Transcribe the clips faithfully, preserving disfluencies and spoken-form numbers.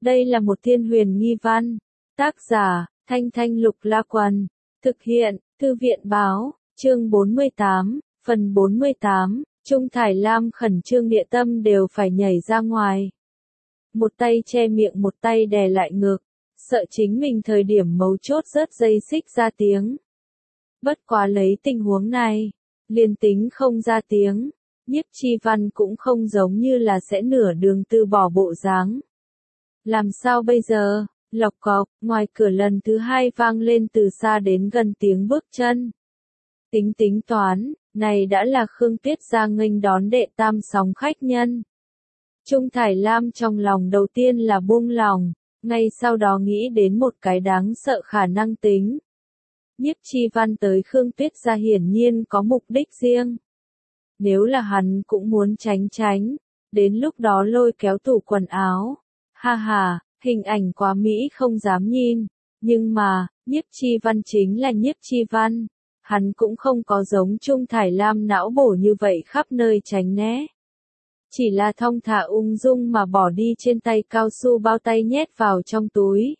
Đây là một thiên huyền nghi văn. Tác giả, Thanh Thanh Lục La Quần. Thực hiện, Thư viện Báo, chương bốn mươi tám, phần bốn mươi tám, Trung Thải Lam khẩn trương địa tâm đều phải nhảy ra ngoài. Một tay che miệng một tay đè lại ngực, sợ chính mình thời điểm mấu chốt rớt dây xích ra tiếng. Bất quá lấy tình huống này, liền tính không ra tiếng, Nhiếp Chi Văn cũng không giống như là sẽ nửa đường từ bỏ bộ dáng. Làm sao bây giờ? Lộc cộc, ngoài cửa lần thứ hai vang lên từ xa đến gần tiếng bước chân. Tính tính toán, này đã là Khương Tuyết ra nghênh đón đệ tam sóng khách nhân. Trung Thải Lam trong lòng đầu tiên là buông lòng, ngay sau đó nghĩ đến một cái đáng sợ khả năng tính. Nhiếp Chi Văn tới Khương Tuyết ra hiển nhiên có mục đích riêng. Nếu là hắn cũng muốn tránh tránh, đến lúc đó lôi kéo tủ quần áo. Ha ha, hình ảnh quá mỹ không dám nhìn, nhưng mà, Nhiếp Chi Văn chính là Nhiếp Chi Văn. Hắn cũng không có giống Trung Thải Lam não bổ như vậy khắp nơi tránh né. Chỉ là thong thả ung dung mà bỏ đi trên tay cao su bao tay nhét vào trong túi.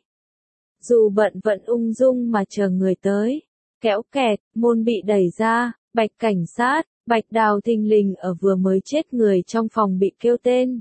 Dù bận vận ung dung mà chờ người tới, kéo kẹt, môn bị đẩy ra, Bạch cảnh sát, Bạch Đào thình lình ở vừa mới chết người trong phòng bị kêu tên.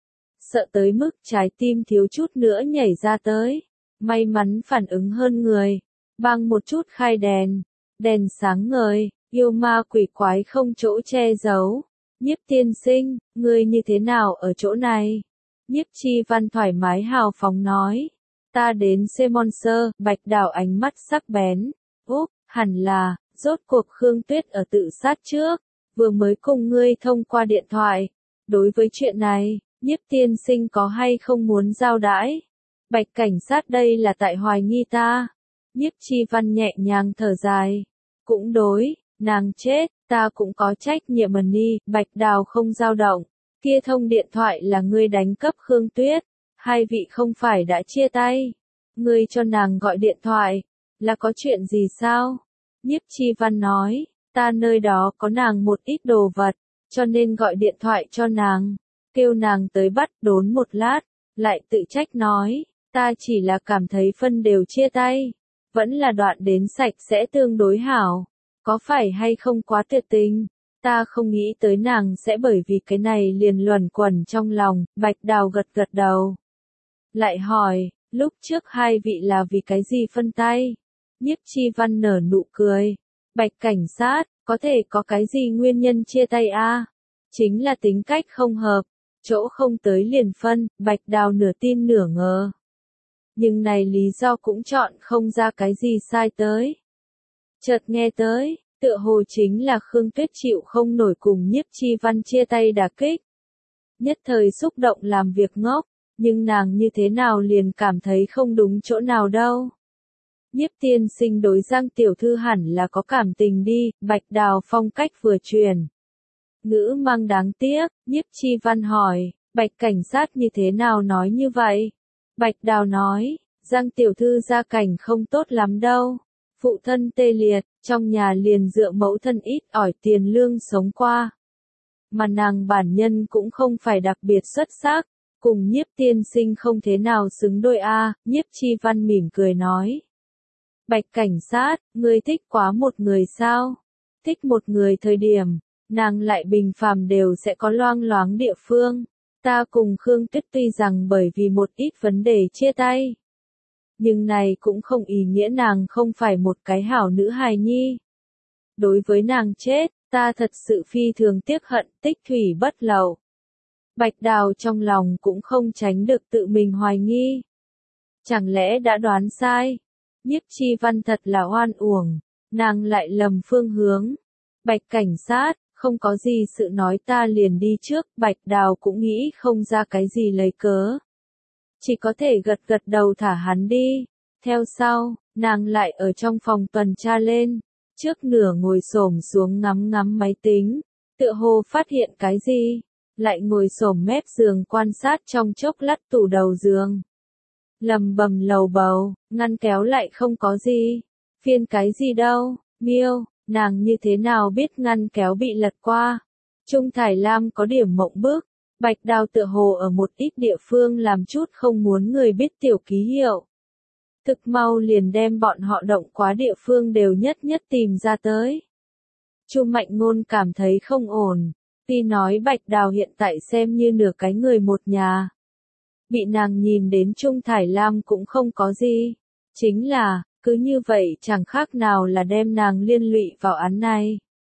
Sợ tới mức trái tim thiếu chút nữa nhảy ra tới, may mắn phản ứng hơn người, bang một chút khai đèn, đèn sáng ngời, yêu ma quỷ quái không chỗ che giấu. Nhiếp tiên sinh, ngươi như thế nào ở chỗ này? Nhiếp Chi Văn thoải mái hào phóng nói. Ta đến Semonser, Bạch Đào ánh mắt sắc bén. Úp, hẳn là, rốt cuộc Khương Tuyết ở tự sát trước, vừa mới cùng ngươi thông qua điện thoại. Đối với chuyện này, Nhiếp tiên sinh có hay không muốn giao đãi? Bạch cảnh sát đây là tại hoài nghi ta. Nhiếp Chi Văn nhẹ nhàng thở dài. Cũng đối, nàng chết, ta cũng có trách nhiệm mần ni, Bạch Đào không dao động. Kia thông điện thoại là ngươi đánh cấp Khương Tuyết, hai vị không phải đã chia tay. Ngươi cho nàng gọi điện thoại, là có chuyện gì sao? Nhiếp Chi Văn nói, ta nơi đó có nàng một ít đồ vật, cho nên gọi điện thoại cho nàng, kêu nàng tới bắt đốn một lát, lại tự trách nói, ta chỉ là cảm thấy phân đều chia tay, vẫn là đoạn đến sạch sẽ tương đối hảo. Có phải hay không quá tuyệt tình? Ta không nghĩ tới nàng sẽ bởi vì cái này liền luẩn quẩn trong lòng. Bạch Đào gật gật đầu. Lại hỏi, lúc trước hai vị là vì cái gì phân tay? Nhiếp Chi Văn nở nụ cười. Bạch cảnh sát, có thể có cái gì nguyên nhân chia tay a? À? Chính là tính cách không hợp, chỗ không tới liền phân. Bạch Đào nửa tin nửa ngờ. Nhưng này lý do cũng chọn không ra cái gì sai tới. Chợt nghe tới, tựa hồ chính là Khương Tuyết chịu không nổi cùng Nhiếp Chi Văn chia tay đả kích. Nhất thời xúc động làm việc ngốc, nhưng nàng như thế nào liền cảm thấy không đúng chỗ nào đâu. Nhiếp tiên sinh đối Giang tiểu thư hẳn là có cảm tình đi, Bạch Đào phong cách vừa truyền. Ngữ mang đáng tiếc, Nhiếp Chi Văn hỏi, Bạch cảnh sát như thế nào nói như vậy? Bạch Đào nói, Giang tiểu thư gia cảnh không tốt lắm đâu. Phụ thân tê liệt, trong nhà liền dựa mẫu thân ít ỏi tiền lương sống qua. Mà nàng bản nhân cũng không phải đặc biệt xuất sắc, cùng Nhiếp tiên sinh không thế nào xứng đôi a. À, Nhiếp Chi Văn mỉm cười nói. Bạch cảnh sát, ngươi thích quá một người sao? Thích một người thời điểm, nàng lại bình phàm đều sẽ có loang loáng địa phương. Ta cùng Khương Tuyết tuy rằng bởi vì một ít vấn đề chia tay. Nhưng này cũng không ý nghĩa nàng không phải một cái hảo nữ hài nhi. Đối với nàng chết, ta thật sự phi thường tiếc hận, tích thủy bất lậu. Bạch Đào trong lòng cũng không tránh được tự mình hoài nghi. Chẳng lẽ đã đoán sai? Nhiếp Chi Văn thật là oan uổng, nàng lại lầm phương hướng. Bạch cảnh sát, không có gì sự nói ta liền đi trước, Bạch Đào cũng nghĩ không ra cái gì lấy cớ. Chỉ có thể gật gật đầu thả hắn đi. Theo sau, nàng lại ở trong phòng tuần tra lên, trước nửa ngồi xổm xuống ngắm ngắm máy tính, tựa hồ phát hiện cái gì, lại ngồi xổm mép giường quan sát trong chốc lát tủ đầu giường. Lầm bầm lầu bầu, ngăn kéo lại không có gì, phiên cái gì đâu, miêu, nàng như thế nào biết ngăn kéo bị lật qua. Trung Thải Lam có điểm mộng bức, Bạch Đào tựa hồ ở một ít địa phương làm chút không muốn người biết tiểu ký hiệu. Thực mau liền đem bọn họ động quá địa phương đều nhất nhất tìm ra tới. Chu Mạnh Ngôn cảm thấy không ổn, tuy nói Bạch Đào hiện tại xem như nửa cái người một nhà. Bị nàng nhìn đến Trung Thải Lam cũng không có gì, chính là, cứ như vậy chẳng khác nào là đem nàng liên lụy vào án này.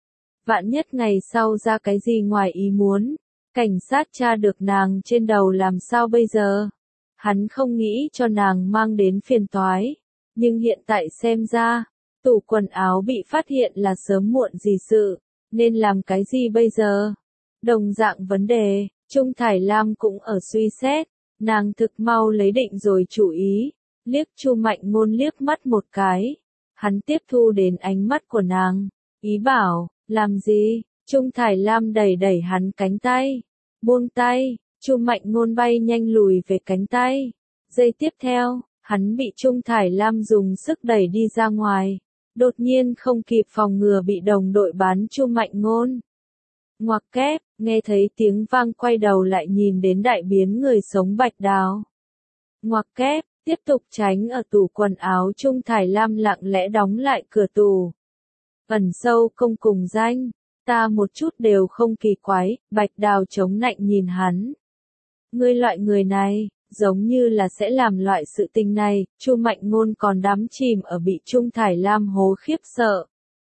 Vạn nhất ngày sau ra cái gì ngoài ý muốn, cảnh sát tra được nàng trên đầu làm sao bây giờ? Hắn không nghĩ cho nàng mang đến phiền toái, nhưng hiện tại xem ra, tủ quần áo bị phát hiện là sớm muộn gì sự, nên làm cái gì bây giờ? Đồng dạng vấn đề, Trung Thải Lam cũng ở suy xét, nàng thực mau lấy định rồi chủ ý, liếc Chu Mạnh Ngôn liếc mắt một cái. Hắn tiếp thu đến ánh mắt của nàng, ý bảo, làm gì? Trung Thải Lam đẩy đẩy hắn cánh tay, buông tay, Chu Mạnh Ngôn bay nhanh lùi về cánh tay. Giây tiếp theo, hắn bị Trung Thải Lam dùng sức đẩy đi ra ngoài, đột nhiên không kịp phòng ngừa bị đồng đội bán Chu Mạnh Ngôn. Ngoặc kép, nghe thấy tiếng vang quay đầu lại nhìn đến đại biến người sống Bạch Đào. Ngoặc kép, tiếp tục tránh ở tủ quần áo Trung Thải Lam lặng lẽ đóng lại cửa tủ. Ẩn sâu không cùng danh, ta một chút đều không kỳ quái, Bạch Đào chống nạnh nhìn hắn. Ngươi loại người này, giống như là sẽ làm loại sự tình này, Chu Mạnh Ngôn còn đắm chìm ở bị Trung Thải Lam hố khiếp sợ.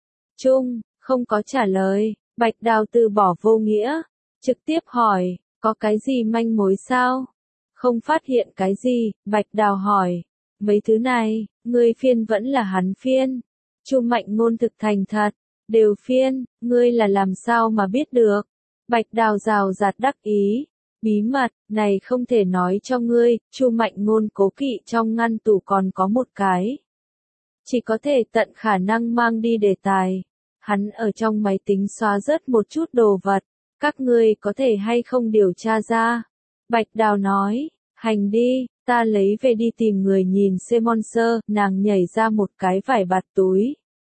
Trung, không có trả lời, Bạch Đào từ bỏ vô nghĩa, trực tiếp hỏi, có cái gì manh mối sao? Không phát hiện cái gì, Bạch Đào hỏi, mấy thứ này, ngươi phiên vẫn là hắn phiên. Chu Mạnh Ngôn thực thành thật, đều phiên, ngươi là làm sao mà biết được? Bạch Đào rào rạt đắc ý, bí mật, này không thể nói cho ngươi, Chu Mạnh Ngôn cố kỵ trong ngăn tủ còn có một cái. Chỉ có thể tận khả năng mang đi đề tài. Hắn ở trong máy tính xóa rớt một chút đồ vật, các ngươi có thể hay không điều tra ra? Bạch Đào nói, hành đi, ta lấy về đi tìm người nhìn Semonser, nàng nhảy ra một cái vải bạt túi.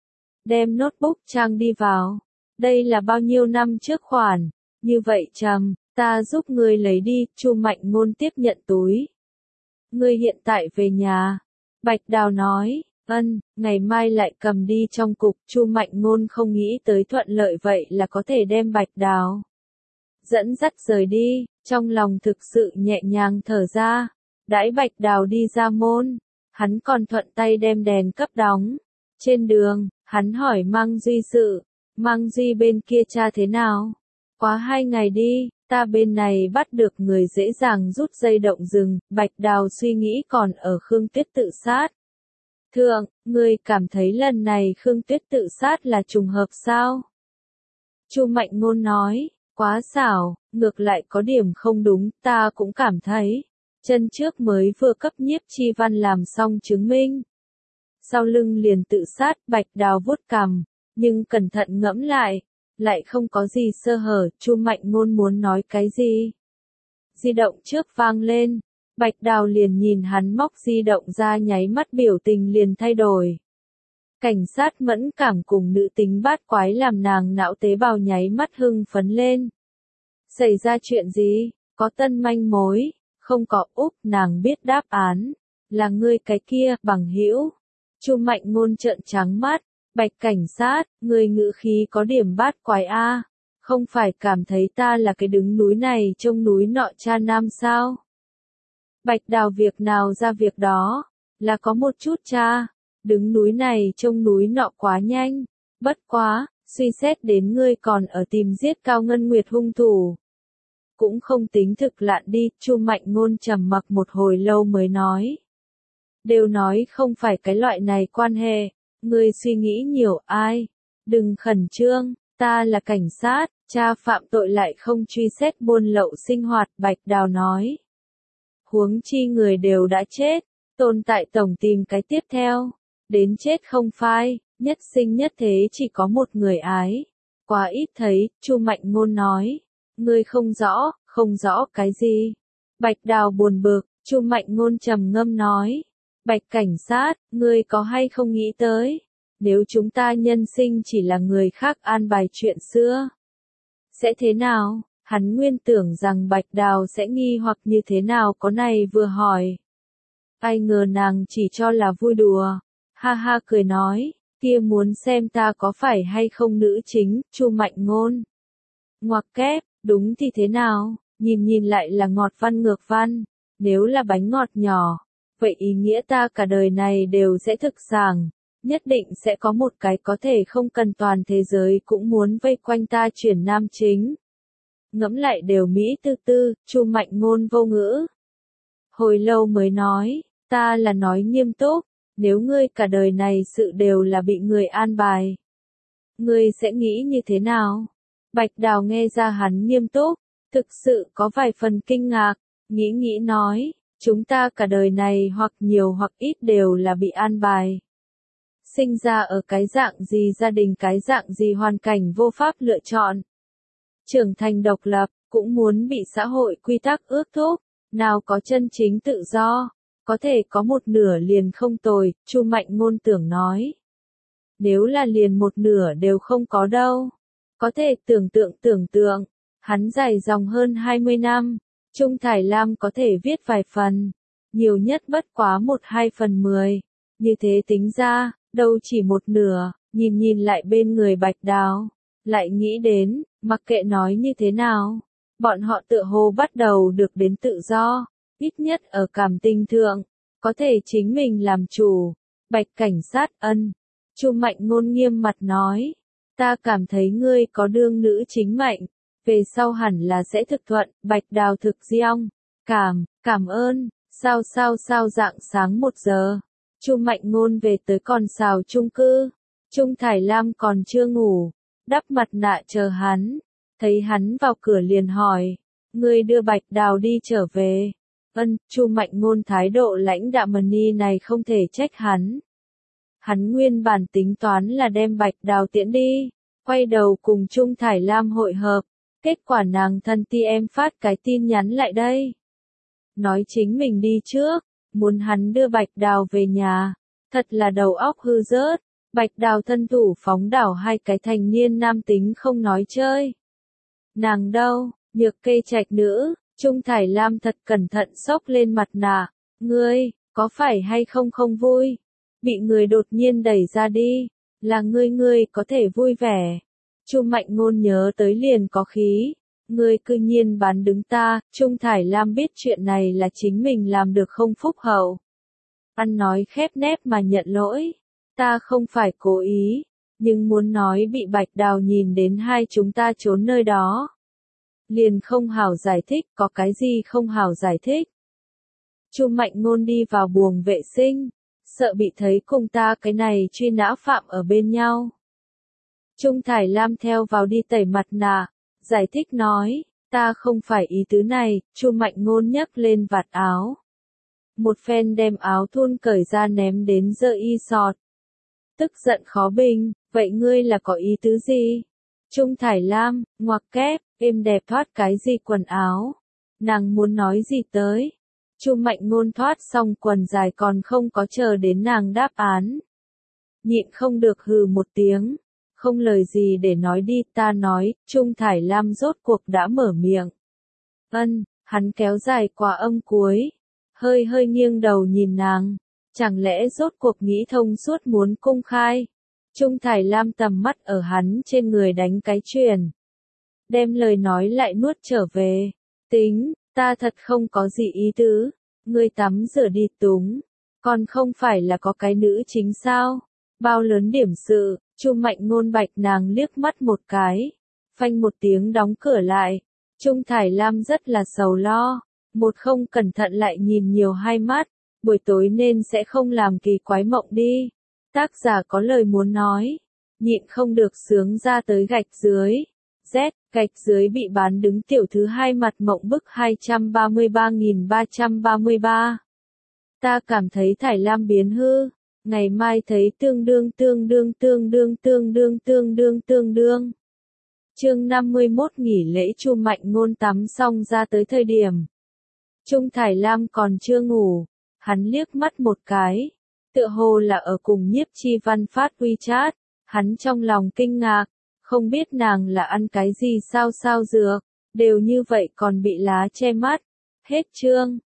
Đem notebook trang đi vào. Đây là bao nhiêu năm trước khoản, như vậy trầm, ta giúp ngươi lấy đi, Chu Mạnh Ngôn tiếp nhận túi. Ngươi hiện tại về nhà. Bạch Đào nói, ân, ngày mai lại cầm đi trong cục, Chu Mạnh Ngôn không nghĩ tới thuận lợi vậy là có thể đem Bạch Đào dẫn dắt rời đi, trong lòng thực sự nhẹ nhàng thở ra. Đãi Bạch Đào đi ra môn, hắn còn thuận tay đem đèn cấp đóng. Trên đường, hắn hỏi Mang Duy sự, Mang Duy bên kia tra thế nào? Quá hai ngày đi, ta bên này bắt được người dễ dàng rút dây động rừng, Bạch Đào suy nghĩ còn ở Khương Tuyết tự sát. Thượng, ngươi cảm thấy lần này Khương Tuyết tự sát là trùng hợp sao? Chu Mạnh Ngôn nói, quá xảo, ngược lại có điểm không đúng, ta cũng cảm thấy. Chân trước mới vừa cấp Nhiếp Chi Văn làm xong chứng minh. Sau lưng liền tự sát, Bạch Đào vuốt cằm, nhưng cẩn thận ngẫm lại, lại không có gì sơ hở, Chu Mạnh Ngôn muốn nói cái gì? Di động trước vang lên, Bạch Đào liền nhìn hắn móc di động ra nháy mắt biểu tình liền thay đổi. Cảnh sát mẫn cảm cùng nữ tính bát quái làm nàng não tế bào nháy mắt hưng phấn lên. Xảy ra chuyện gì? Có tân manh mối? Không có. Úp, nàng biết đáp án. Là ngươi cái kia, bằng hữu. Chu Mạnh Ngôn trợn trắng mắt. Bạch cảnh sát, người ngữ khí có điểm bát quái a, không phải cảm thấy ta là cái đứng núi này trông núi nọ cha nam sao? Bạch Đào việc nào ra việc đó, là có một chút cha, đứng núi này trông núi nọ quá nhanh, bất quá, suy xét đến ngươi còn ở tìm giết Cao Ngân Nguyệt hung thủ. Cũng không tính thực lạn đi, Chu Mạnh Ngôn trầm mặc một hồi lâu mới nói. Đều nói không phải cái loại này quan hệ. Ngươi suy nghĩ nhiều ai? Đừng khẩn trương, ta là cảnh sát, cha phạm tội lại không truy xét buôn lậu sinh hoạt, Bạch Đào nói. Huống chi người đều đã chết, tồn tại tổng tìm cái tiếp theo, đến chết không phai, nhất sinh nhất thế chỉ có một người ái. Quá ít thấy, Chu Mạnh Ngôn nói. Ngươi không rõ, không rõ cái gì? Bạch Đào buồn bực, Chu Mạnh Ngôn trầm ngâm nói. Bạch cảnh sát, ngươi có hay không nghĩ tới, nếu chúng ta nhân sinh chỉ là người khác an bài chuyện xưa, sẽ thế nào? Hắn nguyên tưởng rằng Bạch Đào sẽ nghi hoặc như thế nào có này vừa hỏi. Ai ngờ nàng chỉ cho là vui đùa, ha ha cười nói, kia muốn xem ta có phải hay không nữ chính, Chu Mạnh Ngôn. Ngoặc kép, đúng thì thế nào, nhìn nhìn lại là ngọt văn ngược văn, nếu là bánh ngọt nhỏ, vậy ý nghĩa ta cả đời này đều sẽ thực sảng, nhất định sẽ có một cái có thể không cần toàn thế giới cũng muốn vây quanh ta chuyển nam chính. Ngẫm lại đều Mỹ tư tư, Chu Mạnh Ngôn vô ngữ. Hồi lâu mới nói, ta là nói nghiêm túc, nếu ngươi cả đời này sự đều là bị người an bài, ngươi sẽ nghĩ như thế nào? Bạch Đào nghe ra hắn nghiêm túc, thực sự có vài phần kinh ngạc, nghĩ nghĩ nói, chúng ta cả đời này hoặc nhiều hoặc ít đều là bị an bài. Sinh ra ở cái dạng gì gia đình cái dạng gì hoàn cảnh vô pháp lựa chọn. Trưởng thành độc lập, cũng muốn bị xã hội quy tắc ước thúc, nào có chân chính tự do, có thể có một nửa liền không tồi, Chu Mạnh Ngôn tưởng nói. Nếu là liền một nửa đều không có đâu, có thể tưởng tượng tưởng tượng, hắn dài dòng hơn hai mươi năm, Trung Thải Lam có thể viết vài phần, nhiều nhất bất quá một hai phần mười, như thế tính ra, đâu chỉ một nửa, nhìn nhìn lại bên người Bạch Đào, lại nghĩ đến, mặc kệ nói như thế nào, bọn họ tựa hồ bắt đầu được đến tự do, ít nhất ở cảm tình thượng, có thể chính mình làm chủ. Bạch cảnh sát ân, Chu Mạnh Ngôn nghiêm mặt nói, ta cảm thấy ngươi có đương nữ chính mệnh, về sau hẳn là sẽ thực thuận. Bạch Đào thực diong, cảm, cảm ơn, sao sao sao dạng sáng một giờ, Chu Mạnh Ngôn về tới Còn Sào chung cư, Trung Thải Lam còn chưa ngủ, đắp mặt nạ chờ hắn, thấy hắn vào cửa liền hỏi, ngươi đưa Bạch Đào đi trở về. Ân, Chu Mạnh Ngôn thái độ lãnh đạm mani này không thể trách hắn. Hắn nguyên bản tính toán là đem Bạch Đào tiễn đi, quay đầu cùng Trung Thải Lam hội hợp, kết quả nàng thân ti em phát cái tin nhắn lại đây. Nói chính mình đi trước, muốn hắn đưa Bạch Đào về nhà, thật là đầu óc hư rớt, Bạch Đào thân thủ phóng đảo hai cái thành niên nam tính không nói chơi. Nàng đâu, Nhược Kê Trạch nữ, Trung Thải Lam thật cẩn thận xốc lên mặt nạ, ngươi, có phải hay không không vui? Bị người đột nhiên đẩy ra đi, là ngươi ngươi có thể vui vẻ. Chu Mạnh Ngôn nhớ tới liền có khí, ngươi cư nhiên bán đứng ta, Trung Thải Lam biết chuyện này là chính mình làm được không phúc hậu. Ăn nói khép nép mà nhận lỗi, ta không phải cố ý, nhưng muốn nói bị Bạch Đào nhìn đến hai chúng ta trốn nơi đó. Liền không hảo giải thích, có cái gì không hảo giải thích. Chu Mạnh Ngôn đi vào buồng vệ sinh, sợ bị thấy cùng ta cái này truy nã phạm ở bên nhau. Trung Thải Lam theo vào đi tẩy mặt nạ, giải thích nói, ta không phải ý tứ này. Chu Mạnh Ngôn nhấc lên vạt áo. Một phen đem áo thun cởi ra ném đến dơ y sọt. Tức giận khó bình, vậy ngươi là có ý tứ gì? Trung Thải Lam, ngoặc kép, êm đẹp thoát cái gì quần áo? Nàng muốn nói gì tới? Chu Mạnh Ngôn thoát xong quần dài còn không có chờ đến nàng đáp án. Nhịn không được hừ một tiếng, không lời gì để nói đi, ta nói. Trung Thải Lam rốt cuộc đã mở miệng. Ân, hắn kéo dài qua âm cuối, hơi hơi nghiêng đầu nhìn nàng, chẳng lẽ rốt cuộc nghĩ thông suốt muốn công khai. Trung Thải Lam tầm mắt ở hắn trên người đánh cái chuyền, đem lời nói lại nuốt trở về. Tính, ta thật không có gì ý tứ, ngươi tắm rửa đi túng, còn không phải là có cái nữ chính sao? Bao lớn điểm sự. Chu Mạnh Ngôn bạch nàng liếc mắt một cái, phanh một tiếng đóng cửa lại. Trung Thải Lam rất là sầu lo, một không cẩn thận lại nhìn nhiều hai mắt, buổi tối nên sẽ không làm kỳ quái mộng đi. Tác giả có lời muốn nói, nhịn không được sướng ra tới gạch dưới. Z, gạch dưới bị bán đứng tiểu thứ hai mặt mộng bức hai trăm ba mươi ba nghìn ba trăm ba mươi ba. Ta cảm thấy Thải Lam biến hư, ngày mai thấy tương đương tương đương tương đương tương đương tương đương tương đương. Chương năm mươi mốt nghỉ lễ. Chu Mạnh Ngôn tắm xong ra tới thời điểm Trung Thải Lam còn chưa ngủ, hắn liếc mắt một cái, tựa hồ là ở cùng Nhiếp Chi Văn phát WeChat, hắn trong lòng kinh ngạc, không biết nàng là ăn cái gì sao sao dược, đều như vậy còn bị lá che mắt. Hết chương.